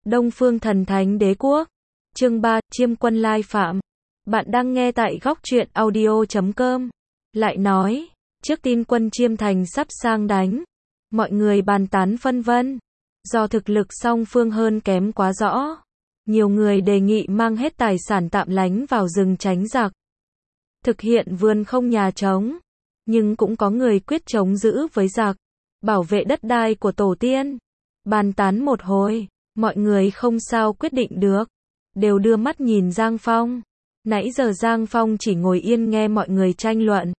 Đông Phương Thần Thánh Đế Quốc. Chương 3, Chiêm quân lai phạm. Bạn đang nghe tại góc truyện audio.com. Lại nói, trước tin quân Chiêm Thành sắp sang đánh, mọi người bàn tán phân vân. Do thực lực song phương hơn kém quá rõ, nhiều người đề nghị mang hết tài sản tạm lánh vào rừng tránh giặc, thực hiện vườn không nhà trống. Nhưng cũng có người quyết chống giữ với giặc, bảo vệ đất đai của tổ tiên. Bàn tán một hồi, mọi người không sao quyết định được, đều đưa mắt nhìn Giang Phong. Nãy giờ Giang Phong chỉ ngồi yên nghe mọi người tranh luận.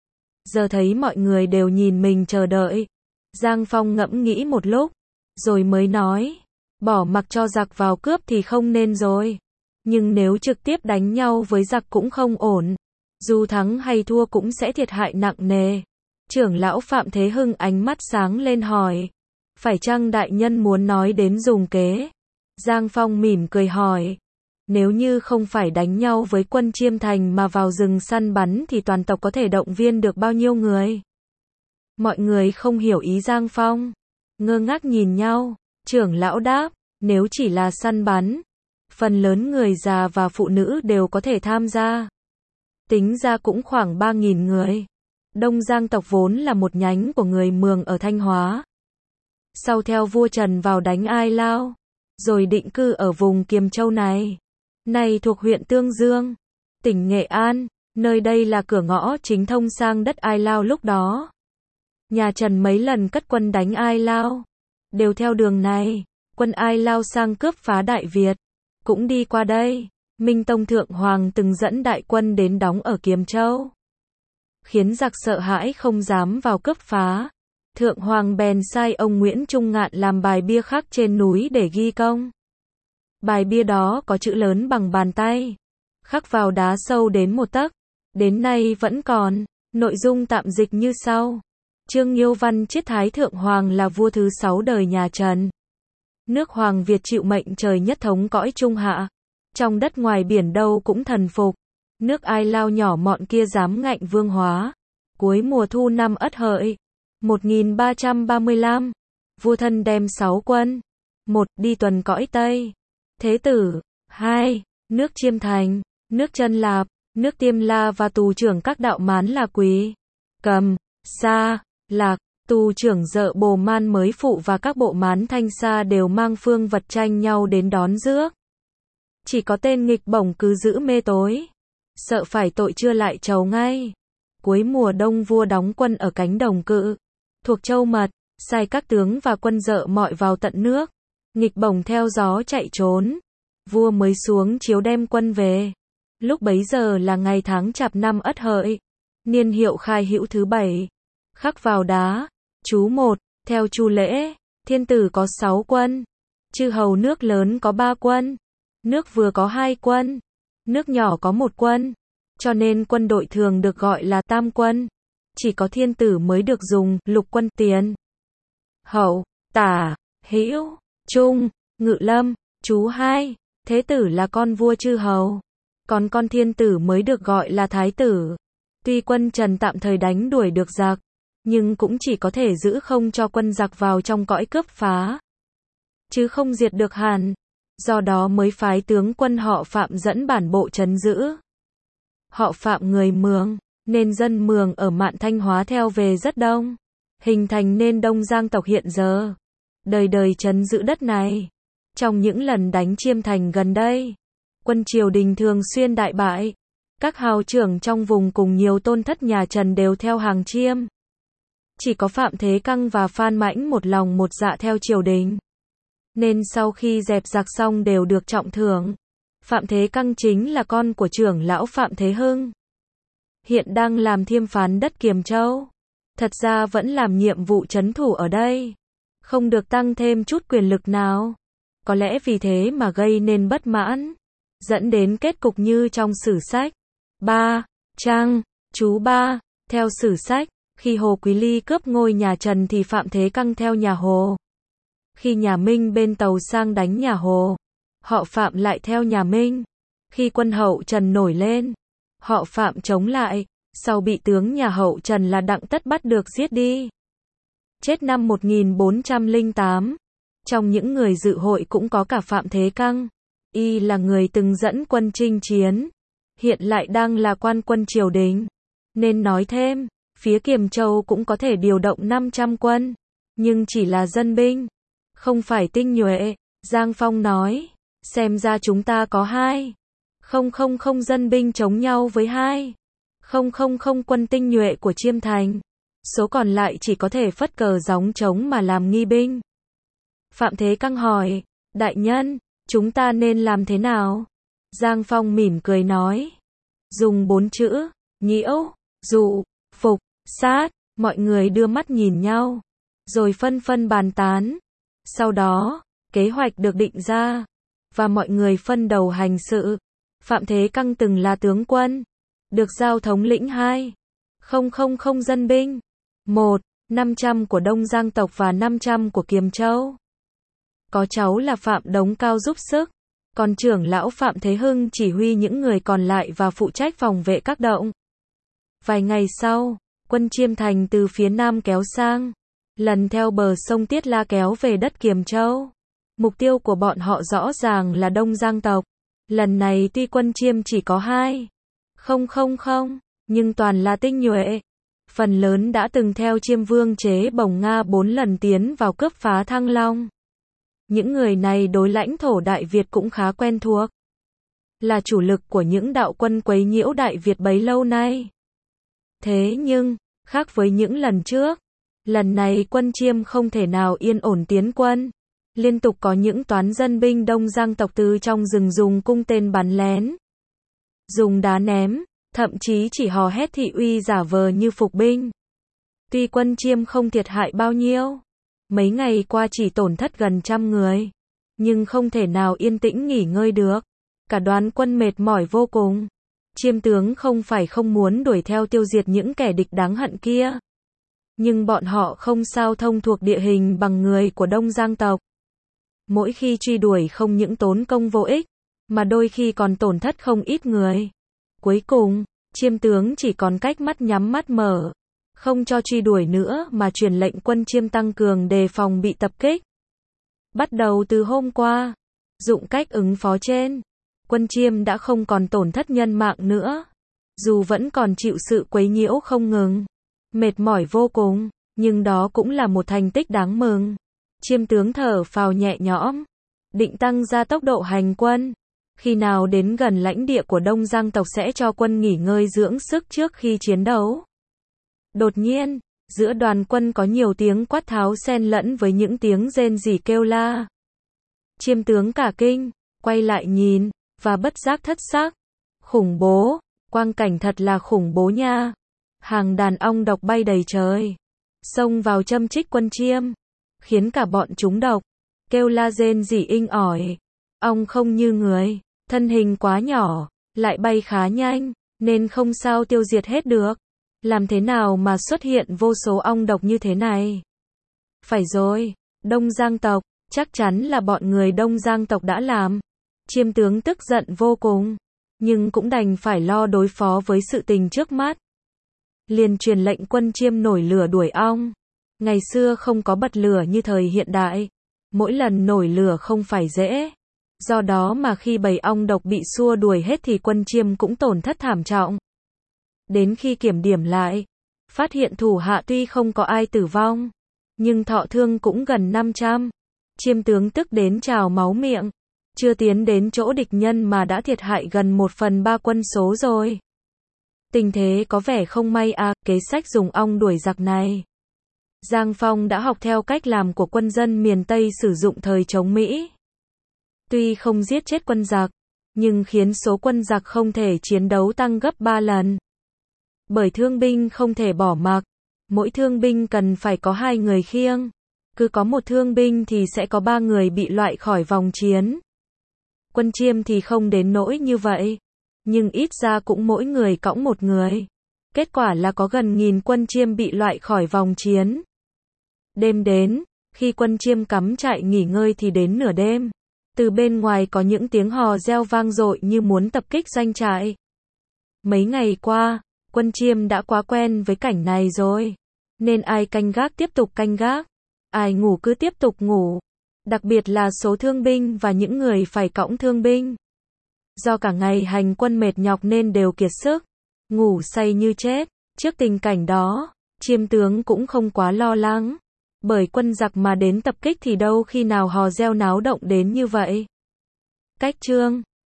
Giờ thấy mọi người đều nhìn mình chờ đợi, Giang Phong ngẫm nghĩ một lúc, rồi mới nói, bỏ mặc cho giặc vào cướp thì không nên rồi. Nhưng nếu trực tiếp đánh nhau với giặc cũng không ổn. Dù thắng hay thua cũng sẽ thiệt hại nặng nề. Trưởng lão Phạm Thế Hưng ánh mắt sáng lên hỏi, phải chăng đại nhân muốn nói đến dùng kế? Giang Phong mỉm cười hỏi, nếu như không phải đánh nhau với quân Chiêm Thành mà vào rừng săn bắn thì toàn tộc có thể động viên được bao nhiêu người? Mọi người không hiểu ý Giang Phong, ngơ ngác nhìn nhau. Trưởng lão đáp, nếu chỉ là săn bắn, phần lớn người già và phụ nữ đều có thể tham gia. Tính ra cũng khoảng 3.000 người. Đông Giang tộc vốn là một nhánh của người Mường ở Thanh Hóa. Sau theo vua Trần vào đánh Ai Lao, rồi định cư ở vùng Kiềm Châu này. Nay thuộc huyện Tương Dương, tỉnh Nghệ An, nơi đây là cửa ngõ chính thông sang đất Ai Lao lúc đó. Nhà Trần mấy lần cất quân đánh Ai Lao, đều theo đường này. Quân Ai Lao sang cướp phá Đại Việt, cũng đi qua đây. Minh Tông Thượng Hoàng từng dẫn đại quân đến đóng ở Kiềm Châu, khiến giặc sợ hãi không dám vào cướp phá. Thượng Hoàng bèn sai ông Nguyễn Trung Ngạn làm bài bia khắc trên núi để ghi công. Bài bia đó có chữ lớn bằng bàn tay, khắc vào đá sâu đến 1 tấc, đến nay vẫn còn. Nội dung tạm dịch như sau. Trương Nghiêu Văn Chiết Thái Thượng Hoàng là vua thứ 6 đời nhà Trần. Nước Hoàng Việt chịu mệnh trời nhất thống cõi Trung Hạ. Trong đất ngoài biển đâu cũng thần phục. Nước Ai Lao nhỏ mọn kia dám ngạnh vương hóa. Cuối mùa thu năm Ất Hợi 1335, vua thân đem 6 quân. 1. Đi tuần cõi Tây. Thế tử. 2. Nước Chiêm Thành, nước Chân Lạp, nước Tiêm La và tù trưởng các đạo Mán là Quý, Cầm, Sa, Lạc. Tù trưởng Dợ Bồ Man mới phụ và các bộ Mán Thanh Sa đều mang phương vật tranh nhau đến đón rước. Chỉ có tên nghịch bổng cứ giữ mê tối, sợ phải tội chưa lại trầu ngay. Cuối mùa đông vua đóng quân ở cánh đồng Cự, thuộc Châu Mật, sai các tướng và quân Dợ mọi vào tận nước. Nghịch bổng theo gió chạy trốn, vua mới xuống chiếu đem quân về. Lúc bấy giờ là ngày tháng Chạp năm Ất Hợi, niên hiệu Khai Hữu thứ 7, khắc vào đá. Chú 1. Theo Chu lễ, thiên tử có 6 quân, chư hầu nước lớn có 3 quân, nước vừa có 2 quân, nước nhỏ có 1 quân, cho nên quân đội thường được gọi là tam quân. Chỉ có thiên tử mới được dùng lục quân: Tiền, Hậu, Tả, Hữu, Trung, Ngự Lâm. Chú 2. Thế tử là con vua chư hầu, còn con thiên tử mới được gọi là thái tử. Tuy quân Trần tạm thời đánh đuổi được giặc, nhưng cũng chỉ có thể giữ không cho quân giặc vào trong cõi cướp phá, chứ không diệt được hẳn. Do đó mới phái tướng quân họ Phạm dẫn bản bộ trấn giữ. Họ Phạm người Mường, nên dân Mường ở Mạn Thanh Hóa theo về rất đông, hình thành nên Đông Giang tộc hiện giờ. Đời đời trấn giữ đất này. Trong những lần đánh Chiêm Thành gần đây, quân triều đình thường xuyên đại bại. Các hào trưởng trong vùng cùng nhiều tôn thất nhà Trần đều theo hàng Chiêm. Chỉ có Phạm Thế Căng và Phan Mãnh một lòng một dạ theo triều đình, nên sau khi dẹp giặc xong đều được trọng thưởng. Phạm Thế Căng chính là con của trưởng lão Phạm Thế Hưng, hiện đang làm thiêm phán đất Kiềm Châu. Thật ra vẫn làm nhiệm vụ trấn thủ ở đây, không được tăng thêm chút quyền lực nào. Có lẽ vì thế mà gây nên bất mãn, dẫn đến kết cục như trong sử sách. 3. Trang, chú 3. Theo sử sách, khi Hồ Quý Ly cướp ngôi nhà Trần thì Phạm Thế Căng theo nhà Hồ. Khi nhà Minh bên tàu sang đánh nhà Hồ, họ Phạm lại theo nhà Minh. Khi quân hậu Trần nổi lên, họ Phạm chống lại, sau bị tướng nhà hậu Trần là Đặng Tất bắt được giết đi. Chết năm 1408. Trong những người dự hội cũng có cả Phạm Thế Căng. Y là người từng dẫn quân chinh chiến, hiện lại đang là quan quân triều đình. Nên nói thêm, phía Kiềm Châu cũng có thể điều động 500 quân, nhưng chỉ là dân binh, không phải tinh nhuệ. Giang Phong nói, xem ra chúng ta có 2,000 dân binh chống nhau với 2,000 quân tinh nhuệ của Chiêm Thành. Số còn lại chỉ có thể phất cờ gióng trống mà làm nghi binh. Phạm Thế Căng hỏi, đại nhân, chúng ta nên làm thế nào? Giang Phong mỉm cười nói, dùng 4 chữ, nhiễu, dụ, phục, sát. Mọi người đưa mắt nhìn nhau, rồi phân phân bàn tán. Sau đó, kế hoạch được định ra, và mọi người phân đầu hành sự. Phạm Thế Căng từng là tướng quân, được giao thống lĩnh 2,000 dân binh, 500 của Đông Giang tộc và 500 của Kiềm Châu. Có cháu là Phạm Đống Cao giúp sức, còn trưởng lão Phạm Thế Hưng chỉ huy những người còn lại và phụ trách phòng vệ các động. Vài ngày sau, quân Chiêm Thành từ phía nam kéo sang, lần theo bờ sông Tiết La kéo về đất Kiềm Châu. Mục tiêu của bọn họ rõ ràng là Đông Giang tộc. Lần này tuy quân Chiêm chỉ có 2,000, nhưng toàn là tinh nhuệ. Phần lớn đã từng theo Chiêm Vương Chế Bồng Nga 4 lần tiến vào cướp phá Thăng Long. Những người này đối lãnh thổ Đại Việt cũng khá quen thuộc, là chủ lực của những đạo quân quấy nhiễu Đại Việt bấy lâu nay. Thế nhưng, khác với những lần trước, lần này quân Chiêm không thể nào yên ổn tiến quân. Liên tục có những toán dân binh Đông Giang tộc từ trong rừng dùng cung tên bắn lén, dùng đá ném, thậm chí chỉ hò hét thị uy giả vờ như phục binh. Tuy quân Chiêm không thiệt hại bao nhiêu, mấy ngày qua chỉ tổn thất gần 100 người, nhưng không thể nào yên tĩnh nghỉ ngơi được. Cả đoàn quân mệt mỏi vô cùng. Chiêm tướng không phải không muốn đuổi theo tiêu diệt những kẻ địch đáng hận kia, nhưng bọn họ không sao thông thuộc địa hình bằng người của Đông Giang tộc. Mỗi khi truy đuổi không những tốn công vô ích, mà đôi khi còn tổn thất không ít người. Cuối cùng, Chiêm tướng chỉ còn cách mắt nhắm mắt mở, không cho truy đuổi nữa mà truyền lệnh quân Chiêm tăng cường đề phòng bị tập kích. Bắt đầu từ hôm qua, dụng cách ứng phó trên, quân Chiêm đã không còn tổn thất nhân mạng nữa. Dù vẫn còn chịu sự quấy nhiễu không ngừng, mệt mỏi vô cùng, nhưng đó cũng là một thành tích đáng mừng. Chiêm tướng thở phào nhẹ nhõm, định tăng ra tốc độ hành quân. Khi nào đến gần lãnh địa của Đông Giang tộc sẽ cho quân nghỉ ngơi dưỡng sức trước khi chiến đấu. Đột nhiên, giữa đoàn quân có nhiều tiếng quát tháo xen lẫn với những tiếng rên rỉ kêu la. Chiêm tướng cả kinh, quay lại nhìn, và bất giác thất sắc. Khủng bố, quang cảnh thật là khủng bố nha. Hàng đàn ong độc bay đầy trời, xông vào châm chích quân Chiêm, khiến cả bọn chúng độc, kêu la rên rỉ inh ỏi. Ong không như người, thân hình quá nhỏ, lại bay khá nhanh, nên không sao tiêu diệt hết được. Làm thế nào mà xuất hiện vô số ong độc như thế này? Phải rồi, Đông Giang tộc, chắc chắn là bọn người Đông Giang tộc đã làm. Chiêm tướng tức giận vô cùng, nhưng cũng đành phải lo đối phó với sự tình trước mắt. Liền truyền lệnh quân Chiêm nổi lửa đuổi ong. Ngày xưa không có bật lửa như thời hiện đại, mỗi lần nổi lửa không phải dễ. Do đó mà khi bầy ong độc bị xua đuổi hết thì quân Chiêm cũng tổn thất thảm trọng. Đến khi kiểm điểm lại, phát hiện thủ hạ tuy không có ai tử vong, nhưng thọ thương cũng gần 500. Chiêm tướng tức đến trào máu miệng, chưa tiến đến chỗ địch nhân mà đã thiệt hại gần 1/3 quân số rồi. Tình thế có vẻ không may à, kế sách dùng ong đuổi giặc này. Giang Phong đã học theo cách làm của quân dân miền Tây sử dụng thời chống Mỹ. Tuy không giết chết quân giặc, nhưng khiến số quân giặc không thể chiến đấu tăng gấp 3 lần. Bởi thương binh không thể bỏ mặc, mỗi thương binh cần phải có 2 người khiêng. Cứ có một thương binh thì sẽ có 3 người bị loại khỏi vòng chiến. Quân Chiêm thì không đến nỗi như vậy, nhưng ít ra cũng mỗi người cõng một người. Kết quả là có gần 1000 quân Chiêm bị loại khỏi vòng chiến. Đêm đến, khi quân Chiêm cắm trại nghỉ ngơi thì đến nửa đêm, từ bên ngoài có những tiếng hò reo vang dội như muốn tập kích doanh trại. Mấy ngày qua, quân Chiêm đã quá quen với cảnh này rồi, nên ai canh gác tiếp tục canh gác, ai ngủ cứ tiếp tục ngủ. Đặc biệt là số thương binh và những người phải cõng thương binh. Do cả ngày hành quân mệt nhọc nên đều kiệt sức, ngủ say như chết. Trước tình cảnh đó, Chiêm tướng cũng không quá lo lắng, bởi quân giặc mà đến tập kích thì đâu khi nào hò reo náo động đến như vậy. Cách chương